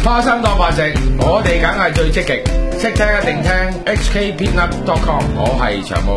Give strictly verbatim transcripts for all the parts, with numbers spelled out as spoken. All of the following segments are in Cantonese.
花生當飯食，我哋梗係最積極，識聽一定聽 H K Peanut dot com， 我係長毛。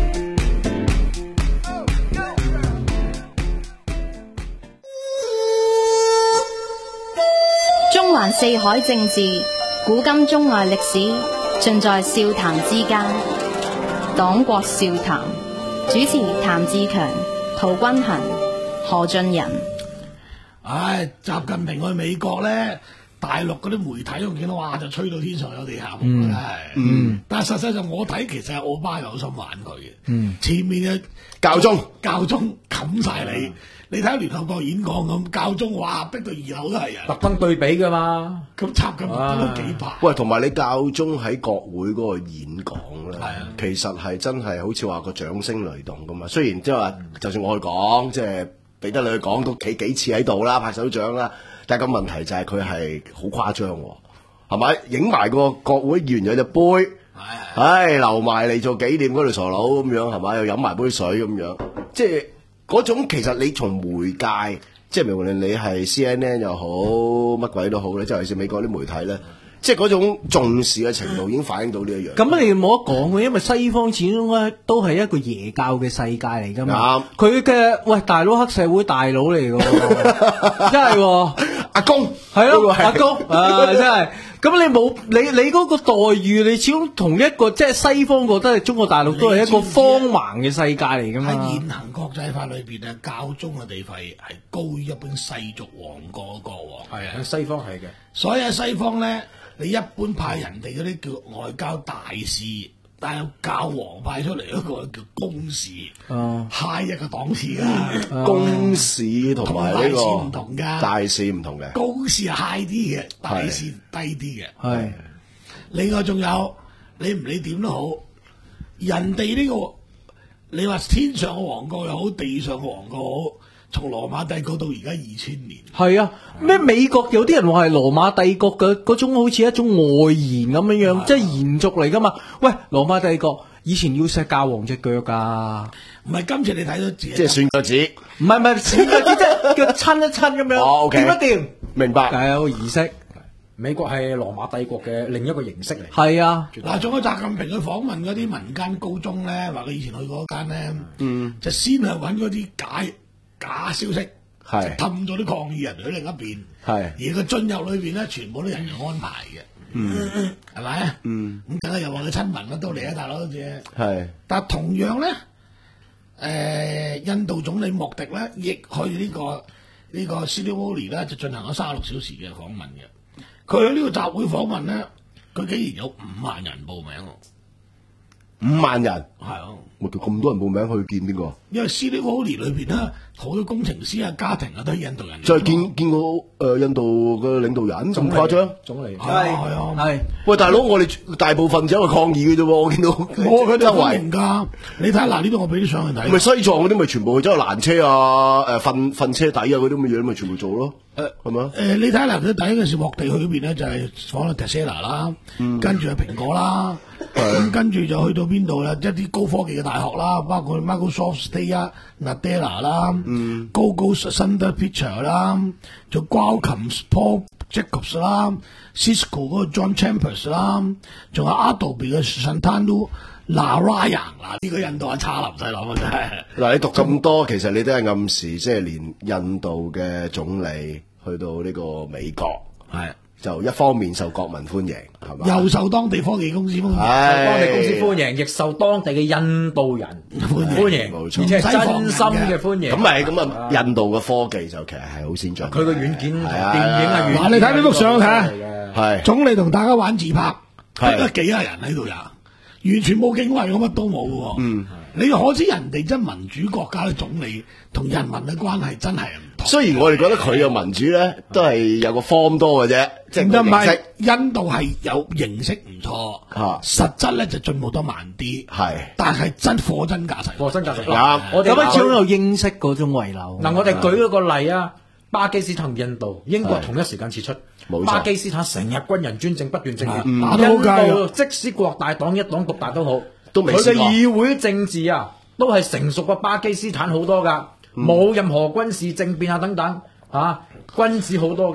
中環四海政治，古今中外歷史，盡在笑談之間。黨國笑談，主持譚志強、陶君行、何俊仁。 唉，習近平去美國咧，大陸嗰啲媒體我見到哇，就吹到天上有地下無啦，係。嗯，但係實際上我睇其實係奧巴有心玩佢嘅。嗯，前面嘅教宗教宗冚晒你，嗯、你睇下聯合國演講咁，教宗哇逼到二樓都係人， 特登對比噶嘛。 咁插咁都幾排。 喂，同埋你教宗喺國會嗰個演講咧，啊、其實係真係好似話個掌聲雷動噶嘛。雖然即係話，就算我去講，即係。俾得你去講都企幾次喺度啦，拍手掌啦，但係個問題就係佢係好誇張，係咪？影埋個國會議員有隻杯，唉，留埋嚟做紀念嗰條傻佬咁樣，係咪？又飲埋杯水咁樣，即係嗰種其實你從媒介，即係無論你係 C N N 又好，乜鬼都好咧，即係尤其是美國啲媒體咧。即係嗰種重視嘅程度已經反映到呢一樣。咁你冇得講嘅，因為西方始終咧都係一個耶教嘅世界嚟㗎嘛。佢嘅喂大佬黑社會大佬嚟㗎喎，真係喎。阿公係咯，阿公啊真係。咁你冇你你嗰個待遇，你始終同一個即係西方覺得係中國大陸都係一個荒蠻嘅世界嚟㗎嘛。 喺現行國際法裏邊啊，教宗嘅地位係高於一般世俗王國嘅國王。 係啊，喺西方係嘅。 所以喺西方咧。你一般派人哋嗰啲叫外交大使，但係教皇派出嚟嗰個叫公使，哦，high 一個檔次噶。 公使同埋呢個唔同噶， 大使唔同嘅。 公使係 high 啲嘅，大使低啲嘅。 係。 另外仲有，你唔理點都好，人哋呢個你話天上嘅皇國又好，地上嘅皇國好。從羅馬帝國到而家二千年，係啊，咩美國有啲人話係羅馬帝國嘅嗰種好似一種外延咁樣樣，即係延續嚟噶嘛？喂，羅馬帝國以前要錫教皇隻腳噶， 唔係今次你睇到自己， 即係算腳趾， 唔係唔係算腳趾，即係腳親一親咁樣， 哦 okay， 掂一掂， 明白？ 係有個儀式。 美國係羅馬帝國嘅另一個形式嚟。 係啊， 嗱，仲有習近平去訪問嗰啲民間高中咧，話佢以前去嗰間咧，嗯，就先係揾嗰啲假假消息。係氹咗啲抗議人去另一邊，係而個進入裏邊咧，全部都人人安排嘅，嗯，係咪啊？嗯，咁梗係又話佢親民乜都嚟啊，大佬好似係。但係同樣咧，誒、呃，印度總理莫迪咧，亦去呢、這個呢、這個 Sri Lanka 咧，就進行咗三十六小時嘅訪問嘅。佢去呢個集會訪問咧，佢竟然有五萬人報名。 五萬人係啊！ 我叫咁多人報名去見邊個？ 因為 Sri Lanka 裏邊咧，好多工程師啊、家庭啊都係印度人。 就係見見過誒印度嘅領導人咁誇張？ 總理係啊係啊係。 喂，大佬，我哋大部分只係抗議嘅啫喎，我見到我佢哋歡迎㗎。你睇下嗱，呢度我俾啲相去睇。 咪西藏嗰啲咪全部去咗攔車啊、誒瞓瞓車底啊嗰啲咁嘅嘢，咪全部做咯。誒係咪啊？ 誒你睇下嗱，佢第一件事獲地去嗰邊咧，就係訪咗 Tesla 啦，跟住係蘋果啦。咁跟住就去到邊度啦？一啲高科技嘅大學啦，包括 Microsoft State 啊、Nadella 啦、嗯、Google Thunder Picture 啦，仲 Qualcomm Paul Jacobs 啦、Cisco 嗰個 John Chambers 啦，仲有 Adobe 嘅 Shantanu Narayan 嗱，呢個印度係差林細諗啊真係。 嗱，你讀咁多，其實你都係暗示，即係連印度嘅總理去到呢個美國係。就一方面受國民歡迎，係嘛？ 又受當地科技公司歡迎，受當地公司歡迎，亦受當地嘅印度人歡迎， 冇錯， 而且係真心嘅歡迎。 咁咪咁啊？印度嘅科技就其實係好先進。 佢個軟件、電影啊， 嗱，你睇呢幅相睇， 係總理同大家玩自拍，得幾廿人喺度呀，完全冇警衛，乜都冇嘅。嗯，你可知人哋真民主國家嘅總理同人民嘅關係真係唔同。 雖然我哋覺得佢嘅民主咧都係有個 form 多嘅啫，即係唔係印度係有形式唔錯，啊、實質咧就進步得慢啲，係，但係真貨真價實， 貨真價實。 嗱， 我哋咁始終有英式嗰種遺留。 嗱，我哋舉一個例啊，巴基斯坦同印度，英國同一時間撤出，巴基斯坦成日軍人專政不斷政變， 打到好街。 印度即使國大黨一黨獨大都好， 都未佢嘅議會政治啊，都係成熟過巴基斯坦好多噶，冇、嗯、任何軍事政變啊等等啊，軍事好多噶。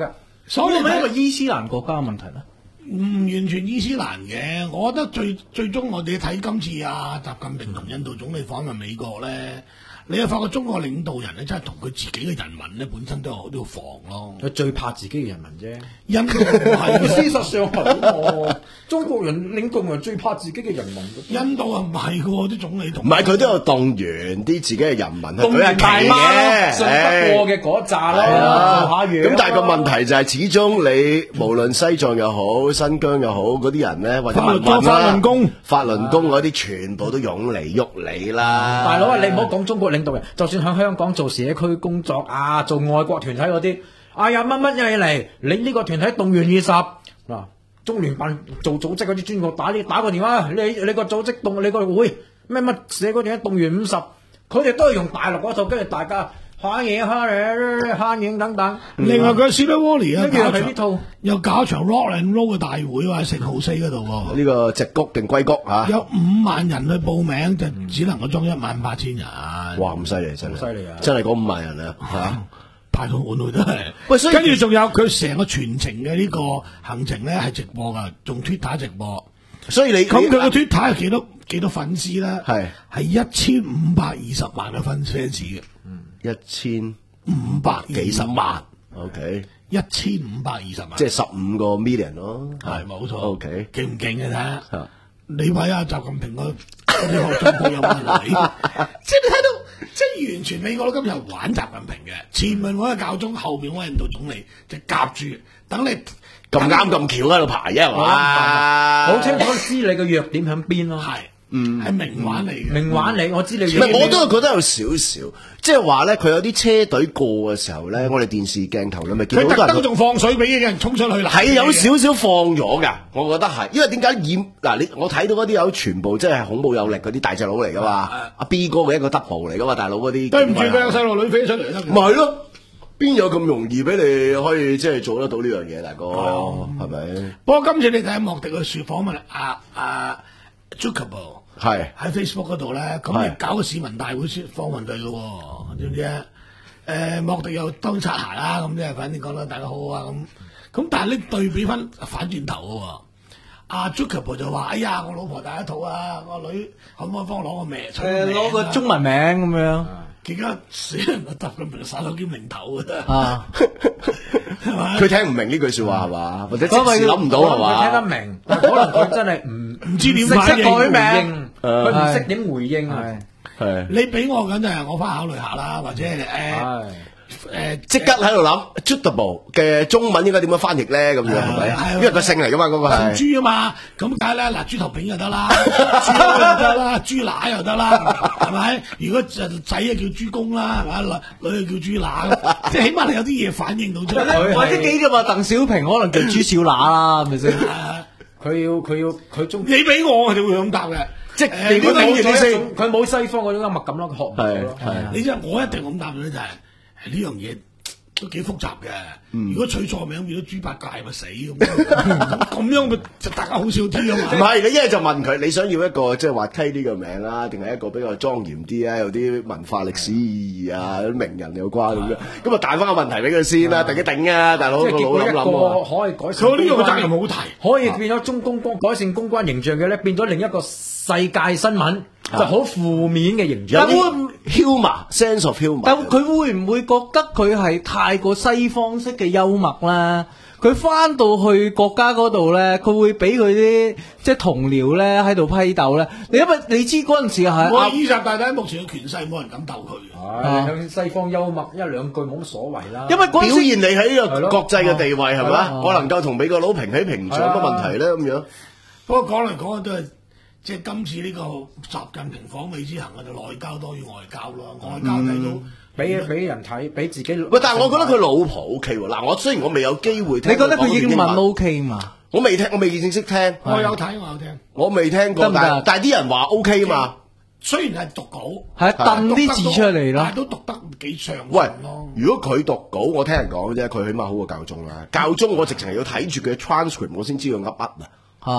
所以係咪一個伊斯蘭國家嘅問題咧？ 唔完全伊斯蘭嘅，我覺得最最終我哋睇今次啊習近平同印度總理訪問美國咧，你又發覺中國領導人咧真係同佢自己嘅人民咧本身都有都要防咯。 佢最怕自己嘅人民啫。 印度唔係， 事實上係中國人領導人最怕自己嘅人民。 印度啊唔係喎，啲總理同唔係佢都有動員啲自己嘅人民去動員大媽咯，信得過嘅嗰扎咯，做下嘢。 咁但係個問題就係，始終你無論西藏又好、新疆又好，嗰啲人咧或者民運啦、 法輪功、 法輪功嗰啲，全部都湧嚟喐你啦。 大佬啊，你唔好講中國領導人，就算喺香港做社區工作啊，做外國團體嗰啲，哎呀乜乜嘢嚟，你呢個團體動員二十嗱，中聯辦做組織嗰啲專個打你打個電話，你你個組織動你個會咩乜社區團體動員五十，佢哋都係用大陸嗰套，跟住大家下嘢下嘢下嘢等等。 另外佢斯拉沃尼啊， 搞呢套又搞場 rock and roll 嘅大會喎，喺聖號西嗰度喎。 呢個直谷定硅谷嚇？ 有五萬人去報名，就只能夠裝一萬八千人。 哇！咁犀利真係， 犀利啊！ 真係嗰五萬人啊嚇！ 排到滿都係， 喂，所以跟住仲有佢成個全程嘅呢個行程咧係直播噶，仲 Twitter 直播。 所以你咁佢個 Twitter 係幾多幾多粉絲咧？ 係係一千五百二十萬嘅粉絲嘅， 嗯，一千五百幾十萬。 OK， 一千五百二十萬， 即係十五個 million 咯。 係冇錯。 OK， 勁唔勁嘅睇下？你睇下習近平個嗰啲學生報有冇嚟？即係你睇到。即係完全美國都今日玩習近平嘅，前面嗰個教宗，後邊嗰個印度總理就夾住，等你咁啱咁巧喺度排啫，係嘛？ 好清楚知你嘅弱點喺邊咯。 係，嗯，係明玩嚟嘅。 明玩你，我知你。 唔係，我都係覺得有少少，即係話咧，佢有啲車隊過嘅時候咧，我哋電視鏡頭咧咪見到好多人。 佢特登仲放水俾嘅人衝出去啦。 係有少少放咗㗎，我覺得係，因為點解演嗱你我睇到嗰啲有全部即係恐怖有力嗰啲大隻佬嚟㗎嘛，阿 B 哥嘅一個 double 嚟㗎嘛，大佬嗰啲。 對唔住，佢有細路女飛出嚟得。 咪係咯，邊有咁容易俾你可以即係做得到呢樣嘢，大哥係咪？ 不過今次你睇莫迪嘅説訪問阿阿 Zuckerberg。 係喺 Facebook 嗰度咧，咁你搞個市民大會訪問佢嘅喎，知唔知啊？誒，莫迪又當擦鞋啦，咁即係反正講得大家好啊咁。咁但係你對比翻反轉頭嘅喎，阿 Zuckerberg 就話：哎呀，我老婆第一套啊，我女可唔可以幫我攞個名？ 誒，攞個中文名咁樣。 而家死人都習近平耍手兼零頭嘅啫。 啊， 係咪？ 佢聽唔明呢句説話係嘛？或者即時諗唔到係嘛？ 佢聽得明，但可能佢真係唔唔知點識反應改名，佢唔識點回應係。 係你俾我緊就係我翻考慮下啦，或者誒。 誒，即刻喺度諗 Zuckerberg 嘅中文應該點樣翻譯咧？咁樣係咪？因為個姓嚟噶嘛，嗰個係豬啊嘛，咁梗係啦，嗱，豬頭炳又得啦，豬又得啦，豬乸又得啦，係咪？如果仔啊叫豬公啦，係咪？女女叫豬乸，即係起碼你有啲嘢反映到出嚟。 或者幾嘅話，鄧小平可能叫豬小乸啦，係咪先？ 佢要佢要佢中， 你俾我我就會咁答嘅， 即係如果冇咗佢冇西方嗰種幽默感咯，學唔到咯。 你即係我一定咁答嘅咧，就係。呢樣嘢都幾複雜嘅，嗯、如果取錯名變咗豬八戒咪死咁，咁樣咪就大家好笑啲啊嘛。 唔係，你一係就問佢，你想要一個即係滑稽呢個名啦，定係一個比較莊嚴啲啊，有啲文化歷史意義啊，啲名人有關咁樣，咁啊彈翻個問題俾佢先啦，定一定啊，大佬個腦諗諗可以改善。 佢呢個責任好提， 可以變咗中公關改善公關形象嘅咧，變咗另一個世界新聞。就好負面嘅形象， 但會 humour sense of humour。 但佢會唔會覺得佢係太過西方式嘅幽默咧？佢翻到去國家嗰度咧，佢會俾佢啲即係同僚咧喺度批鬥咧。你因為你知嗰陣時係我以習大大目前嘅權勢，冇人敢鬥佢。 係向西方幽默一兩句冇乜所謂啦。 因為表現你喺呢個國際嘅地位係咪？我能夠同美國佬平起平坐，乜問題咧咁樣？ 不過講嚟講去都係。即係今次呢個習近平訪美之行啊，就內交多於外交咯。外交睇到俾俾人睇，俾自己。 喂，但係我覺得佢老婆 O K 喎。嗱，我雖然我未有機會聽， 你覺得佢英文 O K 嘛？ 我未聽，我未正式聽。 我有睇，我有聽。 我未聽過，但但係啲人話 O K 嘛。 雖然係讀稿， 係掟啲字出嚟咯， 但係都讀得幾暢順喂， 咯。 如果佢讀稿，我聽人講啫，佢起碼好過教宗啦。教宗我直情係要睇住佢嘅 transcript，我先知佢噏乜啊。 啊！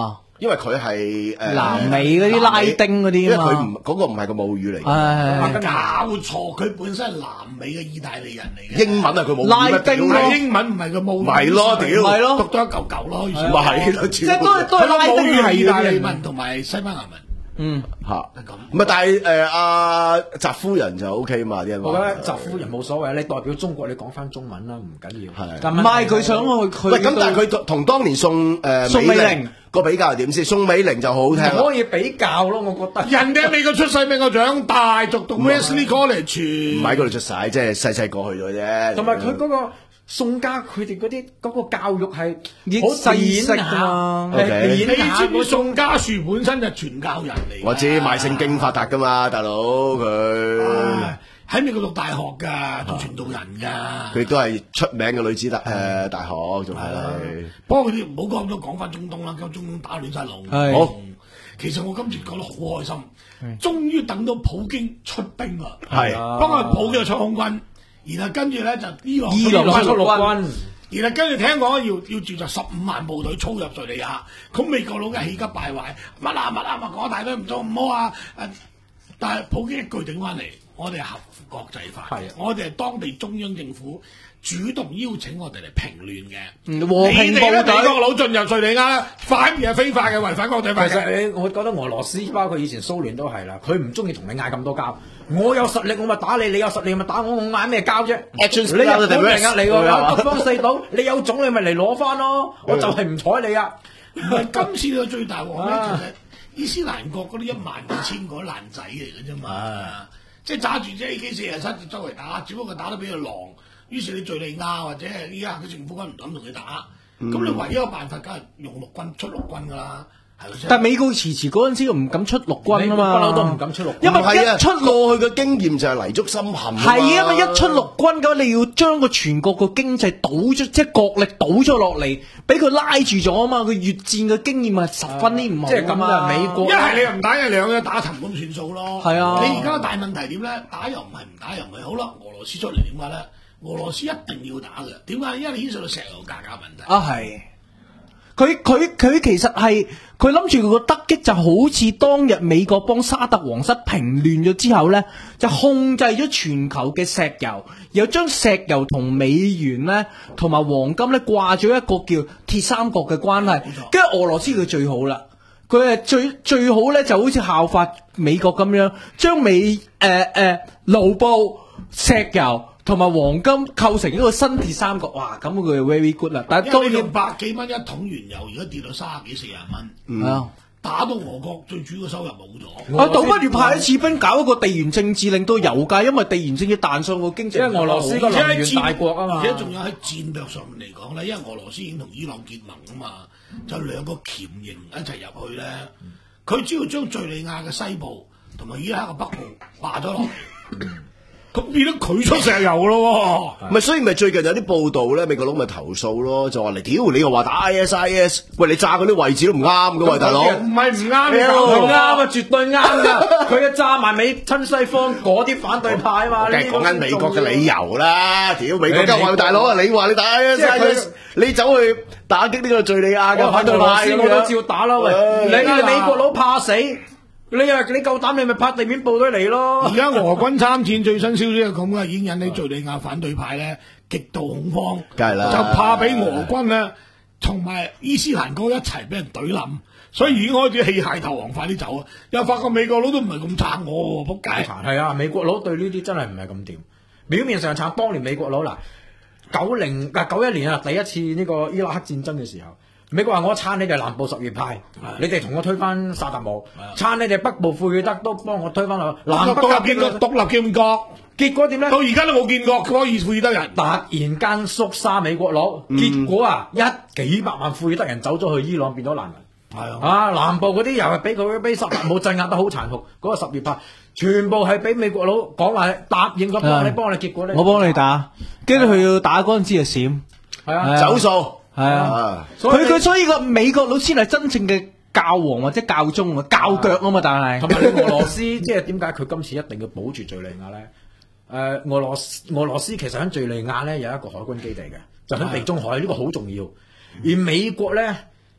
因為佢係誒南美嗰啲拉丁嗰啲， 因為佢唔嗰個唔係個母語嚟嘅。搞錯，佢本身係南美嘅意大利人嚟嘅。 英文係佢母語， 拉丁咯， 英文唔係佢母語。 咪咯，屌， 咪咯， 讀咗一嚿嚿咯， 咪係咯， 即係都係都係拉丁係意大利文同埋西班牙文。 嗯， 嚇，咁唔係，但係誒阿澤夫人就 O K 嘛啲人話。 我覺得澤夫人冇所謂，你代表中國，你講翻中文啦，唔緊要。 係， 唔係佢想去佢。 喂，咁但係佢同當年宋誒宋美齡個比較係點先？宋美齡就好好聽。 唔可以比較咯，我覺得。 人哋喺美國出世，美國長大，讀讀 Wesley College， 唔喺嗰度出世，即係細細個去咗啫。 同埋佢嗰個。宋家佢哋嗰啲嗰個教育係好細式㗎嘛，你知唔知宋家樹本身就傳教人嚟？ 我知賣聖經發達㗎嘛，大佬佢喺美國讀大學㗎，做傳道人㗎。 佢都係出名嘅女子大誒大學，仲係。 不過佢哋唔好講咗，講翻中東啦，咁中東打亂晒路。 好， 其實我今次講得好開心，終於等到普京出兵啦， 係幫佢普京出空軍。然後跟住咧就伊朗伊朗出陸軍， 然後跟住聽講要要駐紮十五萬部隊操入敍利亞，咁美國佬嘅氣急敗壞，乜啊乜啊乜講大隊唔做唔好啊！但係普京一句頂翻嚟，我哋係合乎國際法，我哋係當地中央政府主動邀請我哋嚟平亂嘅， 和平部隊。 美國佬進入敍利亞，反而係非法嘅，違反國際法。 其實你我覺得俄羅斯包括以前蘇聯都係啦，佢唔中意同你嗌咁多交。我有實力我咪打你，你有實力咪打我，我嗌咩交啫？你日本嚟呃你喎，北方四島你有種你咪嚟攞翻咯，我就係唔睬你啊！ 唔係今次嘅最大鑊咧，其實伊斯蘭國嗰啲一萬二千個爛仔嚟嘅啫嘛，即係揸住隻 A K 四十七周圍打，只不過打得比較狼。於是你敍利亞或者係依家嘅政府軍唔敢同佢打，咁、嗯、你唯一嘅辦法梗係用陸軍出陸軍㗎啦。 但係美國遲遲嗰陣時唔敢出陸軍啊嘛， 不嬲都唔敢出陸軍， 因為一出過去嘅經驗就係泥足深陷。係啊，因為一出陸軍嘅，你要將個全國個經濟倒出，即係國力倒咗落嚟，俾佢拉住咗啊嘛。佢越戰嘅經驗係十分之唔好。 即係咁啊，美國一係你又唔打，一係兩嘢打沉咁算數咯。 係啊， 你而家大問題點咧？打又唔係，唔打又唔係。好啦，俄羅斯出嚟點解咧？俄羅斯一定要打嘅，點解？因為牽涉到石油價格問題。 啊係。佢佢佢其實係佢諗住佢個得擊就好似當日美國幫沙特皇室平亂咗之後咧，就控制咗全球嘅石油，又將石油同美元咧同埋黃金咧掛咗一個叫鐵三角嘅關係。跟住俄羅斯佢最好啦，佢係最最好咧就好似效法美國咁樣，將美誒誒盧布、石油同埋黃金構成一個新鐵三角，哇！咁佢 very good 啦。但係當然百幾蚊一桶原油，而家跌到三十幾四十蚊， 嗯啊， 打到俄國最主要嘅收入冇咗。 啊，倒不如派一次兵搞一個地緣政治，令到油價因為地緣政治彈上個經濟。 因為俄羅斯個能源大國啊嘛， 而且仲有喺戰略上面嚟講咧，因為俄羅斯已經同伊朗結盟啊嘛，就兩個鉗形一齊入去咧，佢只要將敍利亞嘅西部同埋伊拉克嘅北部霸咗落嚟。咁變咗佢出石油咯喎， 咪所以咪最近有啲報道咧，美國佬咪投訴咯，就話嚟屌你又話打 I S I S， 喂你炸嗰啲位置都唔啱噶喎，大佬唔係唔啱， 你搞唔啱啊，絕對啱噶，佢一炸埋美親西方嗰啲反對派啊嘛， 梗係講緊美國嘅理由啦，屌美國梗係話大佬啊，你話你打 I S I S， 你走去打擊呢個敍利亞嘅反對派咁樣， 我都照打啦，喂，你係美國佬怕死。你啊！你夠膽你咪派地面部隊嚟咯！ 而家俄軍參戰最新消息係咁嘅，已經引起敍利亞反對派咧極度恐慌， 梗係啦， 就怕俾俄軍咧同埋伊斯蘭國一齊俾人懟冧，所以已經開始棄械投降，快啲走啊！又發覺美國佬都唔係咁撐我喎，仆街！ 係啊，美國佬對呢啲真係唔係咁掂，表面上撐當年美國佬嗱九零嗱九一年啊，第一次呢個伊拉克戰爭嘅時候。美國話我撐你哋南部什葉派，你哋同我推翻薩達姆，撐你哋北部庫爾德都幫我推翻落南北建國獨立建國， 結果點咧？ 到而家都冇建國，嗰個庫爾德人突然間肅殺美國佬，嗯、結果啊一幾百萬庫爾德人走咗去伊朗變咗難民，係啊，啊南部嗰啲又係俾佢俾薩達姆鎮壓得好殘酷，嗰、那個什葉派全部係俾美國佬講話答應咗幫你幫你，結果咧我幫你打，跟住佢要打嗰陣時就閃， 係啊走數。 係啊，佢佢所以個美國佬先係真正嘅教皇或者教宗啊，教腳啊嘛，但係同埋你俄羅斯即係點解佢今次一定要保住敍利亞咧？誒、呃，俄羅斯俄羅斯其實喺敍利亞咧有一個海軍基地嘅，就喺地中海，呢、這個好重要。而美國咧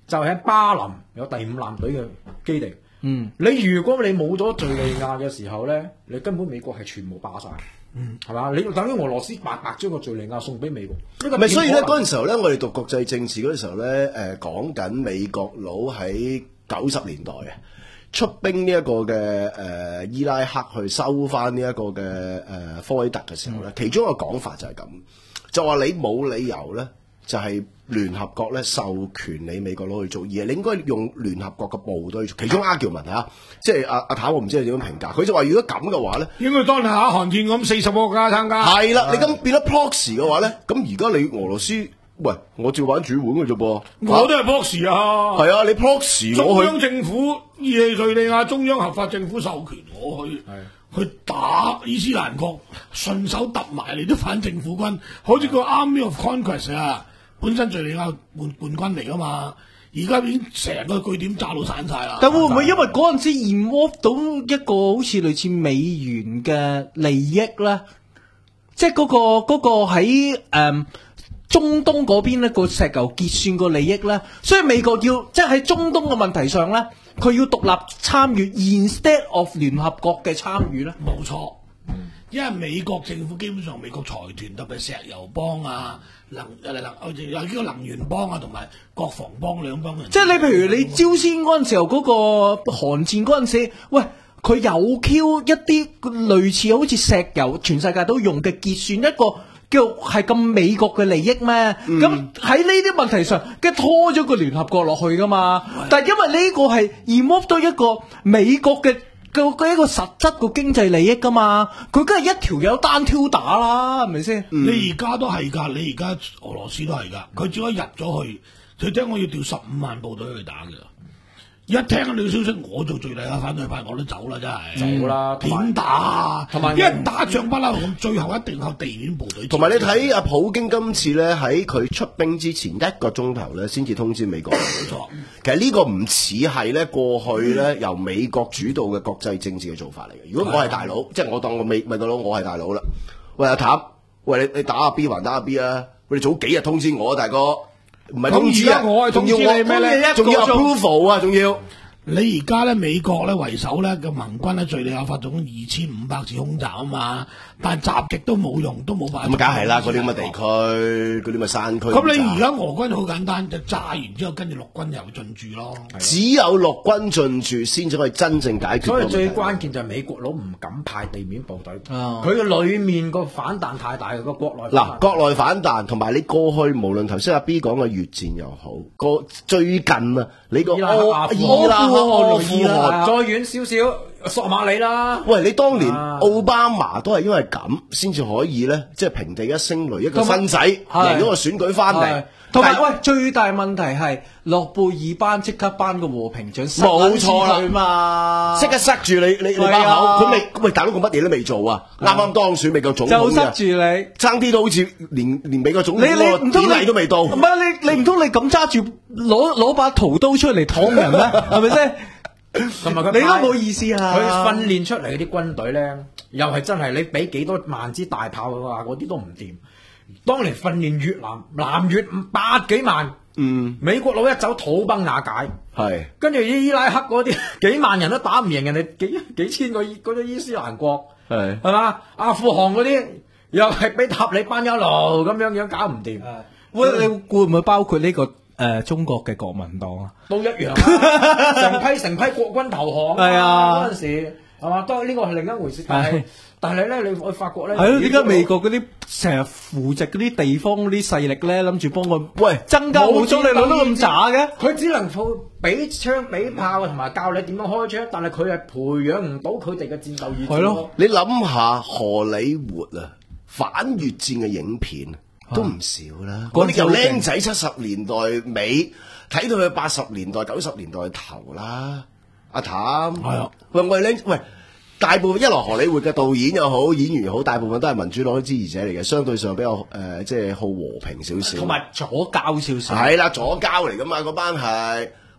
就喺巴林有第五艦隊嘅基地。 嗯， 你如果你冇咗敍利亞嘅時候咧，你根本美國係全部霸晒。嗯，係嘛？你等於俄羅斯白白將個敍利亞送俾美國。呢個唔係，所以咧嗰陣時候咧，我哋讀國際政治嗰陣時候咧，誒講緊美國佬喺九十年代啊，出兵呢一個嘅誒、呃、伊拉克去收翻呢一個嘅誒、呃、科威特嘅時候咧，嗯、其中一個講法就係咁，就話你冇理由咧，就係、是、聯合國咧授權你美國佬去做，而係你應該用聯合國嘅部隊做。其中 argument 嚇，即係阿阿譚，我唔知你點樣評價。佢就話如果咁嘅話咧， 應該當下韓戰咁四十個國家參加。 係啦，你咁變咗 proxy 嘅話咧，咁而家你俄羅斯，喂，我照玩主碗嘅啫噃， 我都係 proxy 啊。 係啊，你 proxy 中央政府以敍利亞中央合法政府授權我去去打伊斯蘭國，順手揼埋嚟啲反政府軍，好似個 Army of Conquest 啊，本身敍利亞叛叛軍嚟噶嘛，而家已經成個據點炸到散晒啦。 但會唔會因為嗰陣時 involve 到一個好似類似美元嘅利益咧？即係嗰個嗰個喺誒中東嗰邊咧個石油結算個利益咧，所以美國要即係喺中東嘅問題上咧，佢要獨立參與 instead of 聯合國嘅參與咧。 冇錯，因為美國政府基本上美國財團特別石油幫啊、能誒能有呢個能源幫啊，同埋國防幫兩幫人。 即係你譬如你朝鮮嗰陣時候嗰個韓戰嗰陣時，喂。佢有 Q 一啲類似好似石油全世界都用嘅結算一個叫係咁美國嘅利益咩？咁喺呢啲問題上，梗係拖咗個聯合國落去噶嘛？嗯、但係因為呢個係 involve 到一個美國嘅嘅一個實質個經濟利益噶嘛，佢梗係一條友單挑打啦，係咪先？ 嗯、你而家都係㗎，你而家俄羅斯都係㗎，佢只可以入咗去，佢聽我要調十五萬部隊去打嘅。一聽到你嘅消息，我做敍利亞反對派，我都走啦，真係走啦， 點打啊？ 同埋因為打仗不嬲咁，最後一定靠地面部隊。 同埋你睇阿普京今次咧喺佢出兵之前一個鐘頭咧，先至通知美國。冇錯，其實呢個唔似係咧過去咧由美國主導嘅國際政治嘅做法嚟嘅。如果我係大佬，即係我當我美美國佬，我係大佬啦。喂阿譚，喂你你打下 B 還打下 B 啊？喂你早幾日通知我啊，大哥。唔係通知啊！ 我係通知你咩咧？ 仲要 approval 啊！仲要你而家咧美國咧為首咧嘅盟軍喺敍利亞發動二千五百次空襲啊嘛，但係襲擊都冇用，都冇辦法。 咁梗係啦，嗰啲咁嘅地區，嗰啲咁嘅山區。 咁你而家俄軍好簡單，就炸完之後跟住陸軍又進駐咯。 只有陸軍進駐先至可以真正解決。 所以最關鍵就係美國佬唔敢派地面部隊，佢嘅裏面個反彈太大，個國內嗱國內反彈，同埋你過去無論頭先阿 B 講嘅越戰又好，個最近啊，你個阿伊拉克、阿富汗，再遠少少。索馬里啦， 喂！你當年奧巴馬都係因為咁先至可以咧，即係平地一聲雷，一個新仔贏咗個選舉翻嚟。 同埋喂，最大問題係諾貝爾班即刻頒個和平獎， 冇錯啦嘛， 即刻塞住你你你把口，佢未喂大佬個乜嘢都未做啊！啱啱當選美國總統就塞住你， 爭啲都好似連連美國總統個典禮都未到。 唔係你你唔通你咁揸住攞攞把屠刀出嚟捅人咩？係咪先？ 同埋佢， 你都冇意思啊！ 佢訓練出嚟嗰啲軍隊咧，又係真係你俾幾多萬支大炮嘅話，嗰啲都唔掂。當年訓練越南南越百幾萬，嗯，美國佬一走土崩瓦解， 係跟住伊拉克嗰啲幾萬人都打唔贏人哋幾幾千個嗰啲伊斯蘭國，係係嘛？阿富汗嗰啲又係俾塔利班一路咁樣樣搞唔掂。 會你會唔會包括呢個？誒、呃，中國嘅國民黨啊， 都一樣啊，成批成批國軍投降係啊， 嗰陣時係嘛，當然呢個係另一回事。但係但係咧，你會發覺咧， 係咯，點解美國嗰啲成日扶植嗰啲地方嗰啲勢力咧，諗住幫佢喂增加武裝力量都咁渣嘅？佢只能夠俾槍俾炮同埋教你點樣開槍，但係佢係培養唔到佢哋嘅戰鬥意志。係咯， 你諗下荷里活啊，反越戰嘅影片。都唔少啦，嗰啲由僆仔七十年代尾睇到佢八十年代九十年代頭啦，阿譚係啊，喂喂僆喂，大部分一來荷里活嘅導演又好，演員又好，大部分都係民主黨支持者嚟嘅，相對上比較誒、呃，即係好和平少少， 同埋左膠少少， 係啦，左膠嚟噶嘛，嗰班係，喂，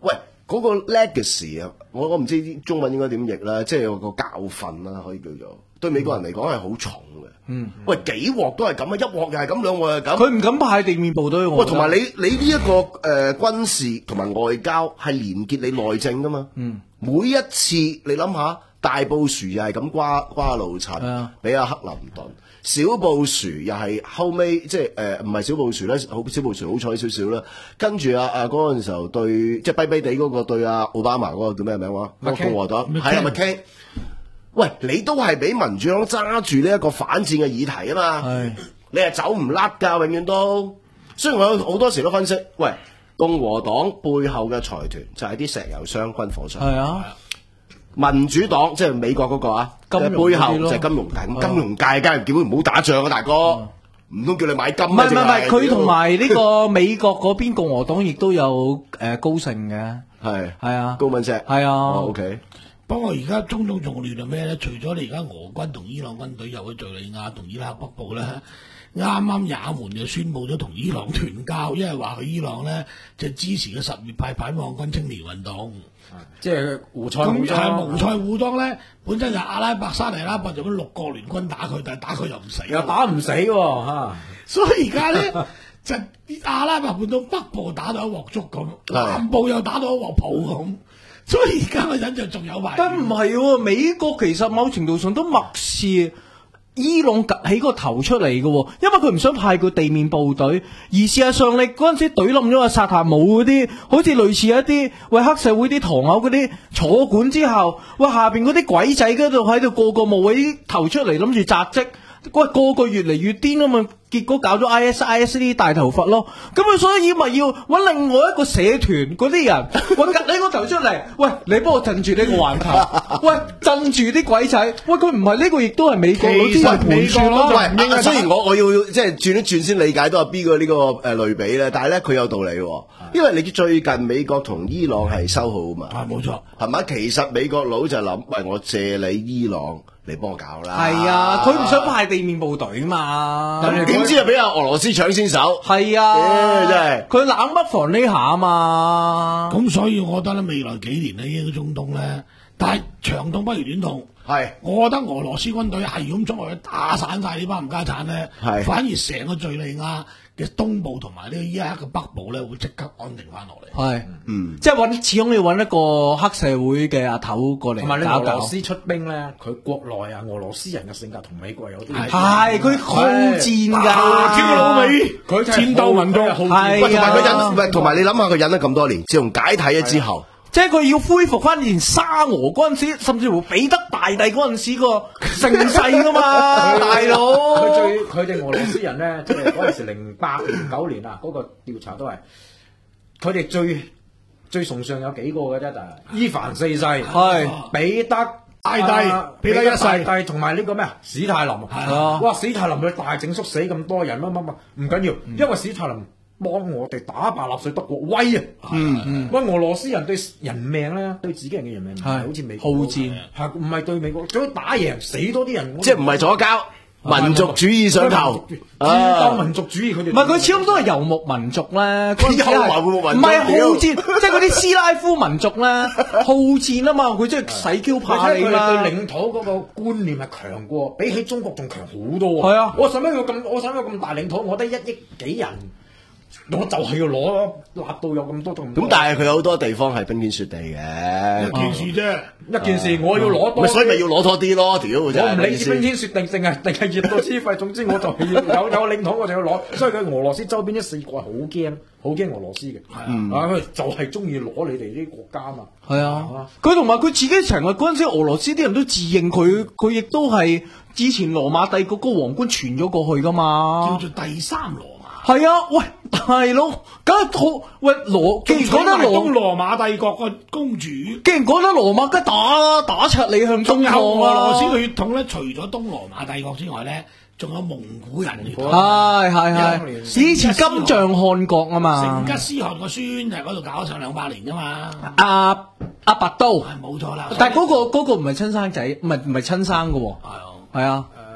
嗰個 legacy 啊，我我唔知中文應該點譯啦，即係有個教訓啦，可以叫做對美國人嚟講係好重嘅。嗯，喂，幾鑊都係咁啊，一鑊又係咁，兩鑊又係咁。 佢唔敢派地面部隊。 喂，同埋你你呢、這、一個誒、呃、軍事同埋外交係連結你內政噶嘛？嗯，每一次你諗下，大布殊又係咁瓜瓜老襯，俾阿克林頓。小布殊又係後尾即係誒唔係小布殊咧，好小布殊好彩少少啦。跟住啊啊嗰陣時候對即係跛跛地嗰個對阿奧巴馬嗰個叫咩名話？共和黨係啊麥傾。喂，你都係俾民主黨揸住呢一個反戰嘅議題啊嘛，係你係走唔甩㗎，永遠都。雖然我有好多時都分析，喂，共和黨背後嘅財團就係啲石油商、軍火商。係啊。民主黨即係美國嗰個啊，背後就係金融界，咁金融界梗係叫佢唔好打仗啊，大哥，唔通叫你買金？唔係唔係， 佢同埋呢個美國嗰邊共和黨亦都有誒高盛嘅，係係啊， 高文石係啊 ，OK。 不過而家中東仲亂係咩咧？除咗你而家俄軍同伊朗軍隊入去敍利亞同伊拉克北部咧，啱啱也門就宣布咗同伊朗斷交，因為話佢伊朗咧就支持嘅什葉派反抗軍青年運動。 即係胡塞武裝， 咁胡塞武裝咧，本身就阿拉伯沙尼阿拉伯就咁六國聯軍打佢，但係打佢又唔死， 又打唔死喎嚇。 所以而家咧就阿拉伯半島北部打到一鑊粥咁，南部又打到一鑊泡咁，所以而家個人就仲有埋。 但唔係喎，美國其實某程度上都漠視伊朗趌起個頭出嚟嘅，因為佢唔想派佢地面部隊，而事實上你嗰陣時懟冧咗個薩達姆嗰啲，好似類似一啲喂黑社會啲唐牛嗰啲坐館之後，喂下邊嗰啲鬼仔嗰度喺度個個冒起頭出嚟諗住擲職，喂個個越嚟越癲啊嘛，結果搞咗 I S I S 呢啲大頭佛咯，咁啊所以咪要揾另外一個社團嗰啲人，喂趌你個頭出嚟，喂你幫我鎮住呢個環球，喂鎮住啲鬼仔，喂佢唔係呢個亦都係美國嗰啲人盤算咯。 喂，雖然我我要即係轉一轉先理解到阿 B 個呢個誒類比咧，但係咧佢有道理喎，因為你最近美國同伊朗係修好啊嘛， 係冇錯， 係咪？其實美國佬就諗，喂我借你伊朗。你幫我搞啦！ 係啊，佢唔想派地面部隊嘛？ 點知啊，俾阿俄羅斯搶先手？ 係啊， 真係佢冷不防呢下啊嘛。 咁所以我覺得咧，未來幾年咧，呢個中東咧，但係長痛不如短痛。係，我覺得俄羅斯軍隊係咁衝落去打散晒呢班冚家產咧，反而成個敍利亞嘅東部同埋呢個伊拉克嘅北部咧，會即刻安定翻落嚟。 係，嗯，即係揾始終要揾一個黑社會嘅阿頭過嚟搞搞。 同埋你俄羅斯出兵咧，佢國內啊，俄羅斯人嘅性格同美國有啲係，佢好戰㗎， 挑老尾， 佢戰鬥民族， 係同埋佢忍，同埋你諗下佢忍咗咁多年，自從解體咗之後。 即係佢要恢復翻以前沙俄嗰陣時，甚至乎彼得大帝嗰陣時個盛世噶嘛，大佬。 佢最佢哋俄羅斯人咧，即係嗰陣時零八零九年啊，嗰、那個調查都係佢哋最最崇尚有幾個嘅啫，就係伊凡四世，係彼得大帝、啊、彼得一世，帝同埋呢個咩啊史太林，係啊，哇史太林佢大整肅死咁多人乜乜乜，唔緊要，嗯、因為史太林。幫我哋打敗納粹德國威啊！嗯嗯，喂，俄羅斯人對人命咧，對自己人嘅人命唔係好似美國好戰， 係唔係對美國？總之打贏死多啲人， 即係唔係左膠民族主義上頭， 戰鬥民族主義佢哋。 唔係佢始終都係游牧民族咧， 佢游牧民族， 唔係好戰，即係嗰啲斯拉夫民族咧，好戰啊嘛！佢即係使 Q 怕你啦。 對領土嗰個觀念係強過，比起中國仲強好多。 係啊， 我使乜要咁？我使乜咁大領土？我得一億幾人。我就係要攞立到有咁多咁。 咁但係佢有好多地方係冰天雪地嘅， 一件事啫， 一件事我要攞多， 所以咪要攞多啲咯。屌，我唔理冰天雪定定係定係熱到黐肺，總之我就係要有有領土我就要攞。所以佢俄羅斯周邊一四國係好驚，好驚俄羅斯嘅。 嗯， 啊佢就係中意攞你哋啲國家嘛。 係啊，佢同埋佢自己成日嗰陣時，俄羅斯啲人都自認佢佢亦都係之前羅馬帝國個皇冠傳咗過去噶嘛， 叫做第三羅。 係啊，喂，大佬，梗係好喂羅，既然講得羅東羅馬帝國個公主， 既然講得羅馬，梗係打打出你向中國啊！俄羅斯嘅血統咧，除咗東羅馬帝國之外咧，仲有蒙古人血統。 係係係，以前金帳汗國啊嘛， 成吉思汗個孫就喺嗰度搞咗上兩百年噶嘛。 阿阿拔都係冇錯啦， 但係嗰個嗰個唔係親生仔，唔係唔係親生噶喎。係啊，係啊。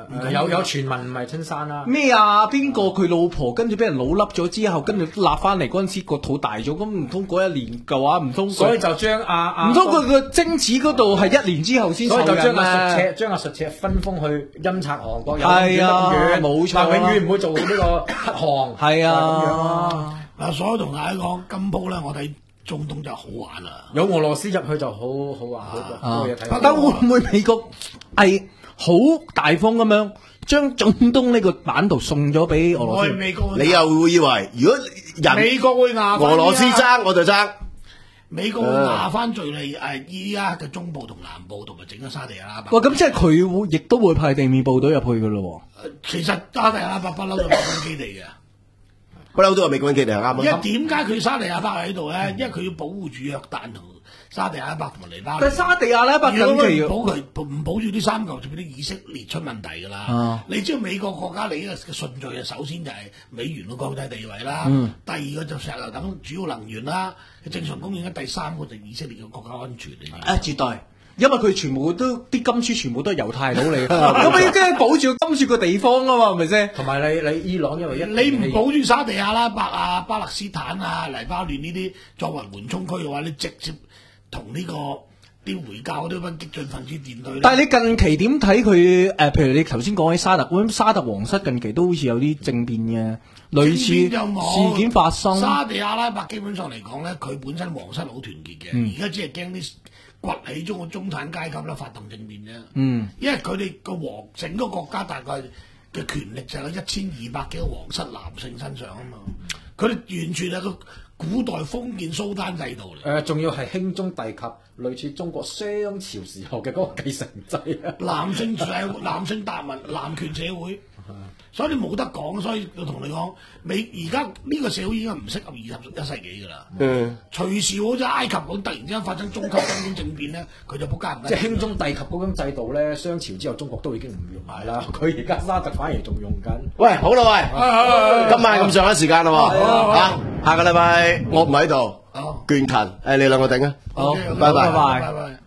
有有傳聞唔係親生啦。 咩啊？邊個佢老婆跟住俾人老笠咗之後，跟住立翻嚟嗰陣時個肚大咗，咁唔通嗰一年嘅話唔通？ 所以就將阿阿唔通佢個精子嗰度係一年之後先受孕所以就將阿啊？ 術赤將阿術赤分封去陰賊韓國，有係啊遠冇錯啊但永遠唔會做呢個黑行。 係啊咁樣啊。 嗱，所以同大家講金鋪咧，我睇中東就好玩啦。 有俄羅斯入去就好好玩，好多嘢睇。 但會唔會美國係好大方咁樣將中東呢個版圖送咗俾俄羅斯？ 美國你又會以為如果人美國會壓返俄羅斯爭我就爭， 美國會壓翻敍利誒伊拉克嘅中部同南部，同埋整個沙地阿拉伯。 哇！咁即係佢會亦都會派地面部隊入去噶咯喎。其實沙地阿拉伯不嬲都係美軍基地嘅。 不嬲都係美軍基地係啱啊！ 因為點解佢沙地阿拉伯喺度咧？因為佢要保護住約旦同沙地阿拉伯同埋黎巴嫩。 但係沙地阿拉伯近期保佢唔保住啲三嚿，就俾啲以色列出問題㗎啦。 啊、 你知道美國國家你嘅順序啊，首先就係美元嘅國際地位啦， 嗯、 第二個就石油等主要能源啦，正常供應嘅第三個就以色列嘅國家安全嚟。 啊，絕對。因為佢全部都啲金磚全部都係猶太佬嚟嘅，咁你梗係保住金磚個地方啊嘛，係咪先？ 同埋你你伊朗因為一你唔保住沙地阿拉伯啊、巴勒斯坦啊、黎巴嫩呢啲作為緩衝區嘅話，你直接同呢、這個啲回教嗰啲班激進分子戰隊。 但係你近期點睇佢？誒、呃，譬如你頭先講起沙特，咁沙特皇室近期都好似有啲政變嘅類似事件發生。 沙地阿拉伯基本上嚟講咧，佢本身皇室好團結嘅，而家、嗯、只係驚啲崛起中嘅中產階級咧發動政變啫。嗯，因為佢哋個皇整個國家大概嘅權力就喺一千二百幾個皇室男性身上啊嘛。佢哋完全係個古代封建蘇丹制度嚟。誒、 呃，仲要係兄終弟及，類似中國商朝時候嘅嗰個繼承制啊。 男性社男性達民男權社會。所以你冇得講，所以我同你講，你而家呢個社會已經唔適合二十一世紀㗎啦。嗯，隨時好似埃及咁，突然之間發生中級軍官政變咧，佢就仆街唔得。 即係兄終弟及嗰種制度咧，商朝之後中國都已經唔用埋啦。佢而家沙特反而仲用緊。 喂，好啦喂，今晚咁上下時間啦喎，嚇，下個禮拜我唔喺度，倦勤，誒你兩個頂啊，好，拜拜拜拜。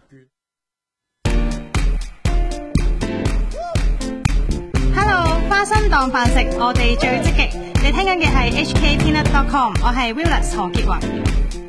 花生當飯食，我哋最積極。你聽緊嘅係 H K Peanut dot com， 我係 Willis 何潔雲。